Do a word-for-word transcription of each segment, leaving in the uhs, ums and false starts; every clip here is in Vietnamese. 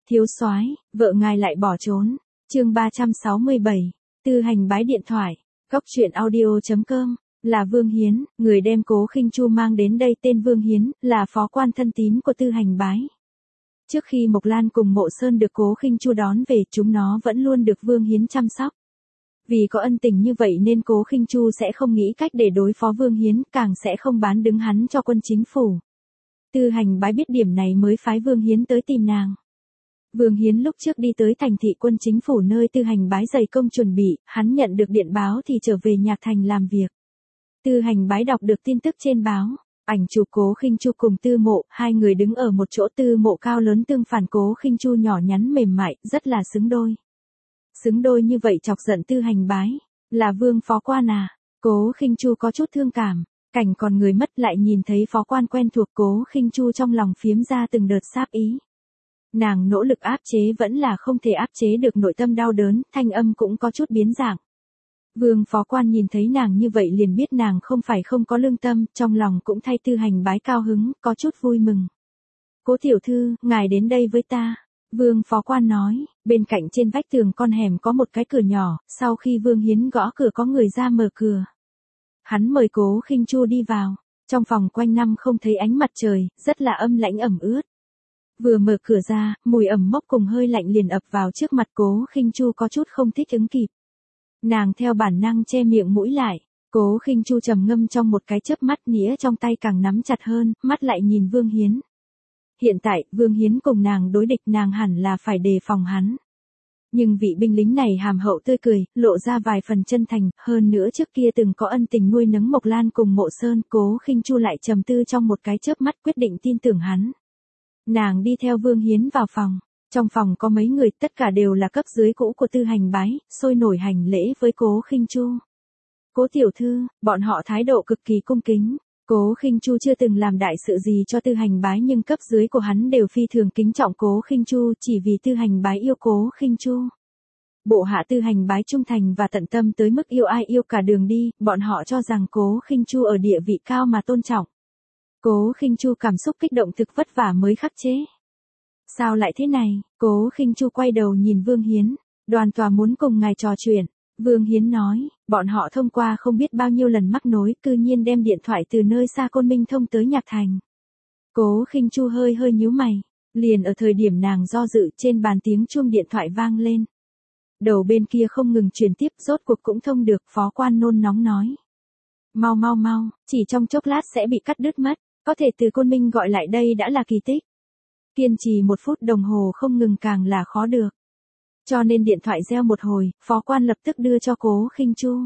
Thiếu soái, vợ ngài lại bỏ trốn. Chương ba trăm sáu mươi bảy. Tư Hành bái điện thoại. Góc truyện audio chấm com. Là Vương Hiến, người đem Cố Khinh Chu mang đến đây. Tên Vương Hiến, là phó quan thân tín của Tư Hành bái. Trước khi Mộc Lan cùng Mộ Sơn được Cố Khinh Chu đón về, chúng nó vẫn luôn được Vương Hiến chăm sóc. Vì có ân tình như vậy nên Cố Khinh Chu sẽ không nghĩ cách để đối phó Vương Hiến, càng sẽ không bán đứng hắn cho quân chính phủ. Tư Hành bái biết điểm này mới phái Vương Hiến tới tìm nàng. Vương Hiến lúc trước đi tới thành thị quân chính phủ nơi Tư Hành bái dày công chuẩn bị, hắn nhận được điện báo thì trở về Nhạc Thành làm việc. Tư Hành bái đọc được tin tức trên báo, ảnh chụp Cố Khinh Chu cùng Tư Mộ, hai người đứng ở một chỗ. Tư Mộ cao lớn tương phản, Cố Khinh Chu nhỏ nhắn mềm mại, rất là xứng đôi. Xứng đôi như vậy chọc giận Tư Hành bái, là Vương phó quan à? Cố Khinh Chu có chút thương cảm, cảnh còn người mất lại nhìn thấy phó quan quen thuộc. Cố Khinh Chu trong lòng phiếm ra từng đợt sáp ý. Nàng nỗ lực áp chế vẫn là không thể áp chế được nội tâm đau đớn, thanh âm cũng có chút biến dạng. Vương phó quan nhìn thấy nàng như vậy liền biết nàng không phải không có lương tâm, trong lòng cũng thay Tư Hành bái cao hứng, có chút vui mừng. Cố tiểu thư, ngài đến đây với ta. Vương phó quan nói, bên cạnh trên vách tường con hẻm có một cái cửa nhỏ, sau khi Vương Hiến gõ cửa có người ra mở cửa. Hắn mời Cố Khinh Chu đi vào, trong phòng quanh năm không thấy ánh mặt trời, rất là âm lãnh ẩm ướt. Vừa mở cửa ra, mùi ẩm mốc cùng hơi lạnh liền ập vào trước mặt. Cố Khinh Chu có chút không thích ứng kịp. Nàng theo bản năng che miệng mũi lại. Cố Khinh Chu trầm ngâm trong một cái chớp mắt, nĩa trong tay càng nắm chặt hơn, mắt lại nhìn Vương Hiến. Hiện tại, Vương Hiến cùng nàng đối địch, nàng hẳn là phải đề phòng hắn. Nhưng vị binh lính này hàm hậu tươi cười, lộ ra vài phần chân thành, hơn nữa trước kia từng có ân tình nuôi nấng Mộc Lan cùng Mộ Sơn. Cố Khinh Chu lại trầm tư trong một cái chớp mắt, quyết định tin tưởng hắn. Nàng đi theo Vương Hiến vào phòng. Trong phòng có mấy người, tất cả đều là cấp dưới cũ của Tư Hành bái, sôi nổi hành lễ với Cố Khinh Chu. Cố tiểu thư, bọn họ thái độ cực kỳ cung kính. Cố Khinh Chu chưa từng làm đại sự gì cho Tư Hành bái, nhưng cấp dưới của hắn đều phi thường kính trọng Cố Khinh Chu, chỉ vì Tư Hành bái yêu Cố Khinh Chu. Bộ hạ Tư Hành bái trung thành và tận tâm tới mức yêu ai yêu cả đường đi, bọn họ cho rằng Cố Khinh Chu ở địa vị cao mà tôn trọng. Cố Khinh Chu cảm xúc kích động, thực vất vả mới khắc chế. Sao lại thế này? Cố Khinh Chu quay đầu nhìn Vương Hiến, đoàn tòa muốn cùng ngài trò chuyện. Vương Hiến nói, bọn họ thông qua không biết bao nhiêu lần mắc nối, cư nhiên đem điện thoại từ nơi xa Côn Minh thông tới Nhạc Thành. Cố Khinh Chu hơi hơi nhíu mày, liền ở thời điểm nàng do dự, trên bàn tiếng chuông điện thoại vang lên. Đầu bên kia không ngừng truyền tiếp, rốt cuộc cũng thông được. Phó quan nôn nóng nói. Mau mau mau, chỉ trong chốc lát sẽ bị cắt đứt mất, có thể từ Côn Minh gọi lại đây đã là kỳ tích. Kiên trì một phút đồng hồ không ngừng càng là khó được. Cho nên điện thoại reo một hồi, phó quan lập tức đưa cho Cố Khinh Chu.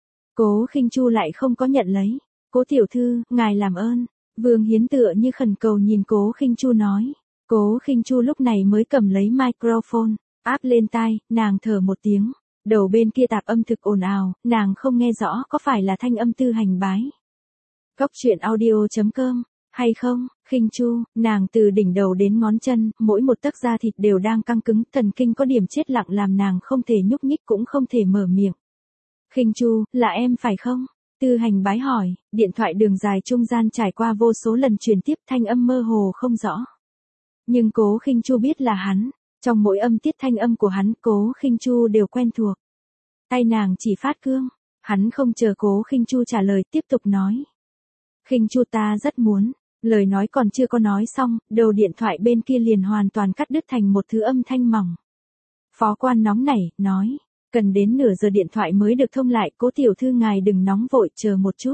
Cố Khinh Chu lại không có nhận lấy. Cố tiểu thư, ngài làm ơn. Vương Hiến tựa như khẩn cầu nhìn Cố Khinh Chu nói. Cố Khinh Chu lúc này mới cầm lấy microphone, áp lên tai, nàng thở một tiếng. Đầu bên kia tạp âm thực ồn ào, nàng không nghe rõ có phải là thanh âm Tư Hành bái. Góc truyện audio chấm com. Hay không, Khinh Chu, nàng từ đỉnh đầu đến ngón chân, mỗi một tấc da thịt đều đang căng cứng, thần kinh có điểm chết lặng làm nàng không thể nhúc nhích cũng không thể mở miệng. Khinh Chu, là em phải không? Tư Hành bái hỏi, điện thoại đường dài trung gian trải qua vô số lần truyền tiếp, thanh âm mơ hồ không rõ. Nhưng Cố Khinh Chu biết là hắn, trong mỗi âm tiết thanh âm của hắn, Cố Khinh Chu đều quen thuộc. Tay nàng chỉ phát cương, hắn không chờ Cố Khinh Chu trả lời, tiếp tục nói. Khinh Chu, ta rất muốn. Lời nói còn chưa có nói xong, đầu điện thoại bên kia liền hoàn toàn cắt đứt thành một thứ âm thanh mỏng. Phó quan nóng nảy, nói, cần đến nửa giờ điện thoại mới được thông lại. Cố tiểu thư ngài đừng nóng vội, chờ một chút.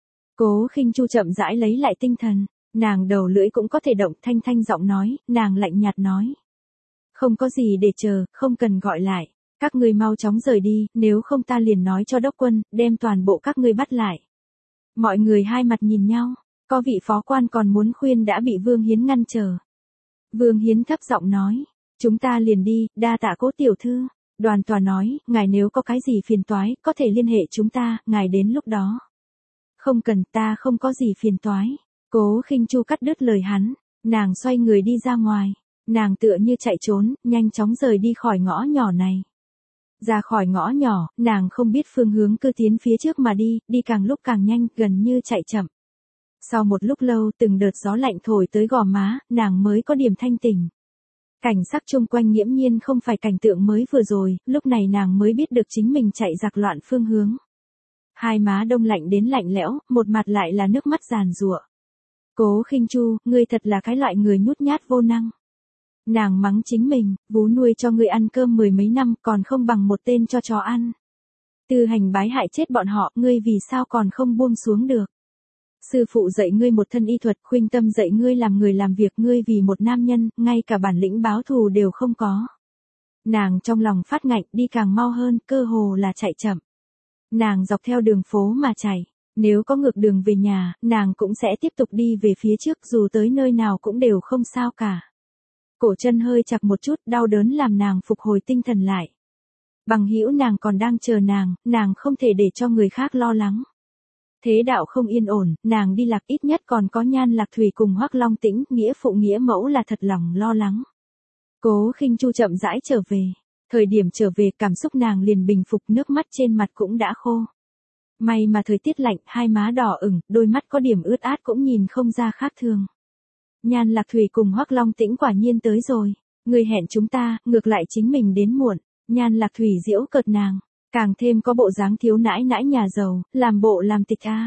Cố Khinh Chu chậm rãi lấy lại tinh thần, nàng đầu lưỡi cũng có thể động, thanh thanh giọng nói, nàng lạnh nhạt nói. Không có gì để chờ, không cần gọi lại, các ngươi mau chóng rời đi, nếu không ta liền nói cho đốc quân, đem toàn bộ các ngươi bắt lại. Mọi người hai mặt nhìn nhau. Có vị phó quan còn muốn khuyên đã bị Vương Hiến ngăn trở. Vương Hiến thấp giọng nói, chúng ta liền đi, đa tạ Cố tiểu thư. Đoàn tòa nói, ngài nếu có cái gì phiền toái, có thể liên hệ chúng ta, ngài đến lúc đó. Không cần, ta không có gì phiền toái. Cố Khinh Chu cắt đứt lời hắn, nàng xoay người đi ra ngoài. Nàng tựa như chạy trốn, nhanh chóng rời đi khỏi ngõ nhỏ này. Ra khỏi ngõ nhỏ, nàng không biết phương hướng, cứ tiến phía trước mà đi, đi càng lúc càng nhanh, gần như chạy chậm. Sau một lúc lâu, từng đợt gió lạnh thổi tới gò má, nàng mới có điểm thanh tỉnh. Cảnh sắc chung quanh nghiễm nhiên không phải cảnh tượng mới vừa rồi, lúc này nàng mới biết được chính mình chạy giặc loạn phương hướng. Hai má đông lạnh đến lạnh lẽo, một mặt lại là nước mắt giàn giụa. Cố Khinh Chu, ngươi thật là cái loại người nhút nhát vô năng. Nàng mắng chính mình, vú nuôi cho ngươi ăn cơm mười mấy năm còn không bằng một tên cho chó ăn. Tư Hành Bái hại chết bọn họ, ngươi vì sao còn không buông xuống được. Sư phụ dạy ngươi một thân y thuật, Khuynh Tâm dạy ngươi làm người làm việc, ngươi vì một nam nhân, ngay cả bản lĩnh báo thù đều không có. Nàng trong lòng phát ngạnh, đi càng mau hơn, cơ hồ là chạy chậm. Nàng dọc theo đường phố mà chạy, nếu có ngược đường về nhà, nàng cũng sẽ tiếp tục đi về phía trước, dù tới nơi nào cũng đều không sao cả. Cổ chân hơi chặt một chút, đau đớn làm nàng phục hồi tinh thần lại. Bằng hữu nàng còn đang chờ nàng, nàng không thể để cho người khác lo lắng. Thế đạo không yên ổn, nàng đi lạc ít nhất còn có Nhan Lạc Thủy cùng Hoắc Long Tĩnh, nghĩa phụ nghĩa mẫu là thật lòng lo lắng. Cố Khinh Chu chậm rãi trở về. Thời điểm trở về cảm xúc nàng liền bình phục, nước mắt trên mặt cũng đã khô. May mà thời tiết lạnh, hai má đỏ ửng, đôi mắt có điểm ướt át cũng nhìn không ra khác thường. Nhan Lạc Thủy cùng Hoắc Long Tĩnh quả nhiên tới rồi. Người hẹn chúng ta, ngược lại chính mình đến muộn. Nhan Lạc Thủy giễu cợt nàng, càng thêm có bộ dáng thiếu nãi nãi nhà giàu, làm bộ làm tịch a.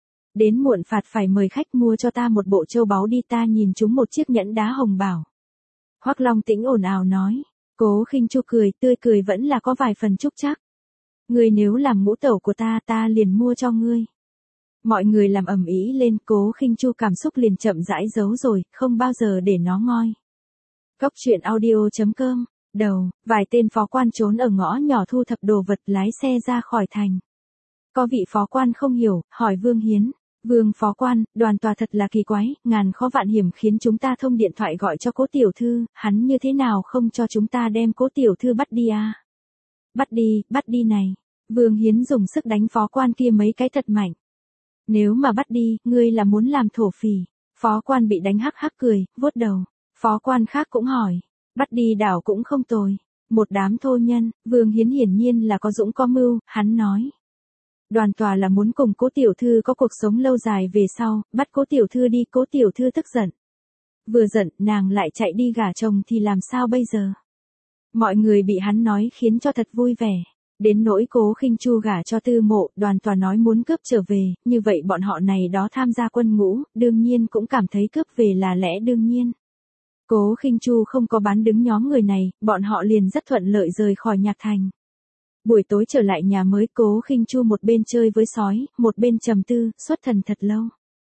Đến muộn phạt phải mời khách mua cho ta một bộ châu báu đi, ta nhìn chúng một chiếc nhẫn đá hồng bảo. Hoắc Long Tĩnh ồn ào nói. Cố Khinh Chu cười, tươi cười vẫn là có vài phần chúc chắc. Ngươi nếu làm ngũ tẩu của ta, ta liền mua cho ngươi. Mọi người làm ầm ĩ lên, Cố Khinh Chu cảm xúc liền chậm rãi giấu rồi, không bao giờ để nó ngoi. Góc truyện audio chấm com. Đầu, vài tên phó quan trốn ở ngõ nhỏ thu thập đồ vật, lái xe ra khỏi thành. Có vị phó quan không hiểu, hỏi Vương Hiến. Vương phó quan, đoàn tòa thật là kỳ quái, ngàn khó vạn hiểm khiến chúng ta thông điện thoại gọi cho Cố tiểu thư, hắn như thế nào không cho chúng ta đem Cố tiểu thư bắt đi à? Bắt đi, bắt đi này. Vương Hiến dùng sức đánh phó quan kia mấy cái thật mạnh. Nếu mà bắt đi, ngươi là muốn làm thổ phỉ. Phó quan bị đánh hắc hắc cười, vuốt đầu. Phó quan khác cũng hỏi. Bắt đi đảo cũng không tồi. Một đám thô nhân, Vương Hiến hiển nhiên là có dũng có mưu, hắn nói. Đoàn tòa là muốn cùng Cố tiểu thư có cuộc sống lâu dài về sau, bắt Cố tiểu thư đi, Cố tiểu thư tức giận. Vừa giận, nàng lại chạy đi gả chồng thì làm sao bây giờ? Mọi người bị hắn nói khiến cho thật vui vẻ. Đến nỗi Cố Khinh Chu gả cho Tư Mộ, đoàn tòa nói muốn cướp trở về, như vậy bọn họ này đó tham gia quân ngũ, đương nhiên cũng cảm thấy cướp về là lẽ đương nhiên. Cố Khinh Chu không có bán đứng nhóm người này, bọn họ liền rất thuận lợi rời khỏi Nhạc Thành. Buổi tối trở lại nhà mới, Cố Khinh Chu một bên chơi với sói, một bên trầm tư, xuất thần thật lâu.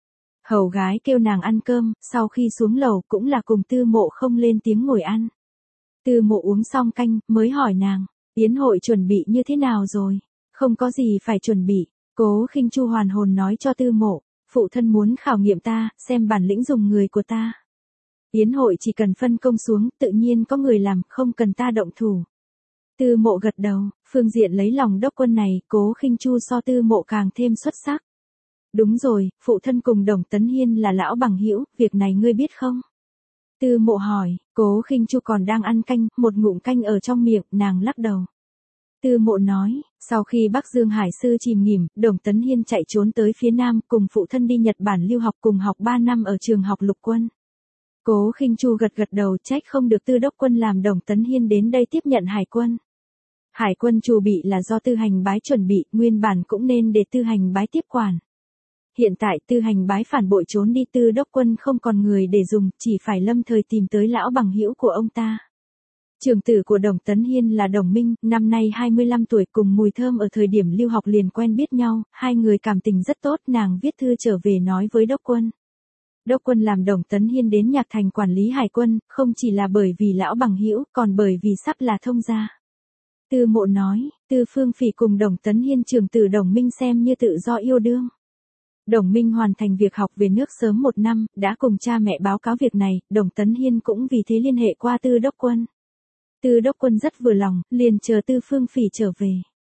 Hầu gái kêu nàng ăn cơm, sau khi xuống lầu cũng là cùng Tư Mộ không lên tiếng ngồi ăn. Tư Mộ uống xong canh, mới hỏi nàng, yến hội chuẩn bị như thế nào rồi? Không có gì phải chuẩn bị. Cố Khinh Chu hoàn hồn nói cho Tư Mộ, phụ thân muốn khảo nghiệm ta, xem bản lĩnh dùng người của ta. Yến hội chỉ cần phân công xuống, tự nhiên có người làm, không cần ta động thủ. Tư Mộ gật đầu, phương diện lấy lòng đốc quân này, Cố Khinh Chu so Tư Mộ càng thêm xuất sắc. Đúng rồi, phụ thân cùng Đồng Tấn Hiên là lão bằng hữu, việc này ngươi biết không? Tư Mộ hỏi, Cố Khinh Chu còn đang ăn canh, một ngụm canh ở trong miệng, nàng lắc đầu. Tư Mộ nói, sau khi Bắc Dương Hải sư chìm nghỉm, Đồng Tấn Hiên chạy trốn tới phía Nam, cùng phụ thân đi Nhật Bản lưu học, cùng học ba năm ở trường học lục quân. Cố Khinh Chu gật gật đầu, trách không được Tư đốc quân làm Đồng Tấn Hiên đến đây tiếp nhận hải quân. Hải quân chủ bị là do Tư Hành Bái chuẩn bị, nguyên bản cũng nên để Tư Hành Bái tiếp quản. Hiện tại Tư Hành Bái phản bội trốn đi, Tư đốc quân không còn người để dùng, chỉ phải lâm thời tìm tới lão bằng hữu của ông ta. Trưởng tử của Đồng Tấn Hiên là Đồng Minh, năm nay hai mươi lăm tuổi, cùng Mùi Thơm ở thời điểm lưu học liền quen biết nhau, hai người cảm tình rất tốt, nàng viết thư trở về nói với đốc quân. Đốc quân làm Đồng Tấn Hiên đến Nhạc Thành quản lý hải quân, không chỉ là bởi vì lão bằng hữu, còn bởi vì sắp là thông gia. Tư Mộ nói, Tư Phương Phỉ cùng Đồng Tấn Hiên trưởng tử Đồng Minh xem như tự do yêu đương. Đồng Minh hoàn thành việc học về nước sớm một năm, đã cùng cha mẹ báo cáo việc này, Đồng Tấn Hiên cũng vì thế liên hệ qua Tư đốc quân. Tư đốc quân rất vừa lòng, liền chờ Tư Phương Phỉ trở về.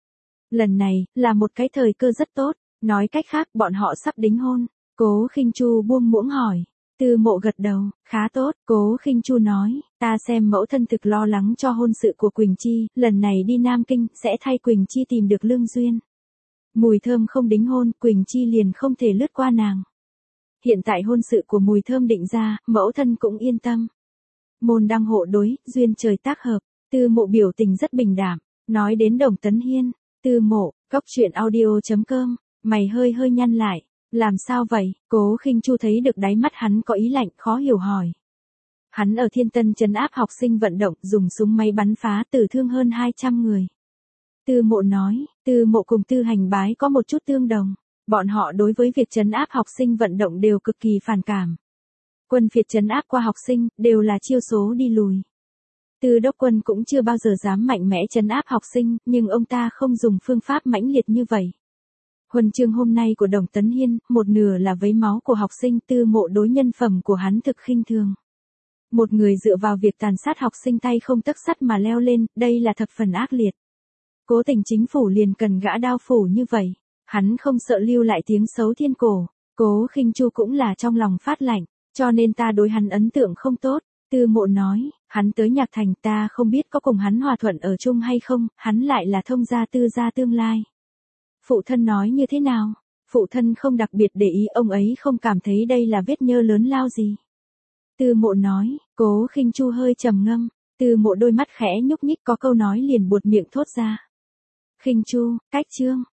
Lần này, là một cái thời cơ rất tốt, nói cách khác bọn họ sắp đính hôn. Cố Khinh Chu buông muỗng hỏi. Tư Mộ gật đầu, khá tốt, Cố Khinh Chu nói, ta xem mẫu thân thực lo lắng cho hôn sự của Quỳnh Chi, lần này đi Nam Kinh, sẽ thay Quỳnh Chi tìm được lương duyên. Mùi Thơm không đính hôn, Quỳnh Chi liền không thể lướt qua nàng. Hiện tại hôn sự của Mùi Thơm định ra, mẫu thân cũng yên tâm. Môn đăng hộ đối, duyên trời tác hợp. Tư Mộ biểu tình rất bình đạm, nói đến Đồng Tấn Hiên, Tư Mộ, cốc truyện audio.com, mày hơi hơi nhăn lại, làm sao vậy? Cố Khinh Chu thấy được đáy mắt hắn có ý lạnh, khó hiểu hỏi. Hắn ở Thiên Tân trấn áp học sinh vận động, dùng súng máy bắn phá, tử thương hơn hai trăm người. Tư Mộ nói, Tư Mộ cùng Tư Hành Bái có một chút tương đồng, bọn họ đối với việc trấn áp học sinh vận động đều cực kỳ phản cảm. Quân phiệt trấn áp qua học sinh, đều là chiêu số đi lùi. Tư Đốc Quân cũng chưa bao giờ dám mạnh mẽ trấn áp học sinh, nhưng ông ta không dùng phương pháp mãnh liệt như vậy. Huân chương hôm nay của Đồng Tấn Hiên, một nửa là vấy máu của học sinh. Tư Mộ đối nhân phẩm của hắn thực khinh thường. Một người dựa vào việc tàn sát học sinh tay không tấc sắt mà leo lên, đây là thập phần ác liệt. Cố Tình chính phủ liền cần gã đao phủ như vậy. Hắn không sợ lưu lại tiếng xấu thiên cổ. Cố Khinh Chu cũng là trong lòng phát lạnh, cho nên ta đối hắn ấn tượng không tốt. Tư Mộ nói, hắn tới Nhạc Thành, ta không biết có cùng hắn hòa thuận ở chung hay không, hắn lại là thông gia Tư gia tương lai. Phụ thân nói như thế nào? Phụ thân không đặc biệt để ý, ông ấy không cảm thấy đây là vết nhơ lớn lao gì. Tư Mộ nói. Cố Khinh Chu hơi trầm ngâm. Tư Mộ đôi mắt khẽ nhúc nhích, có câu nói liền buột miệng thốt ra. Khinh Chu, cách chương.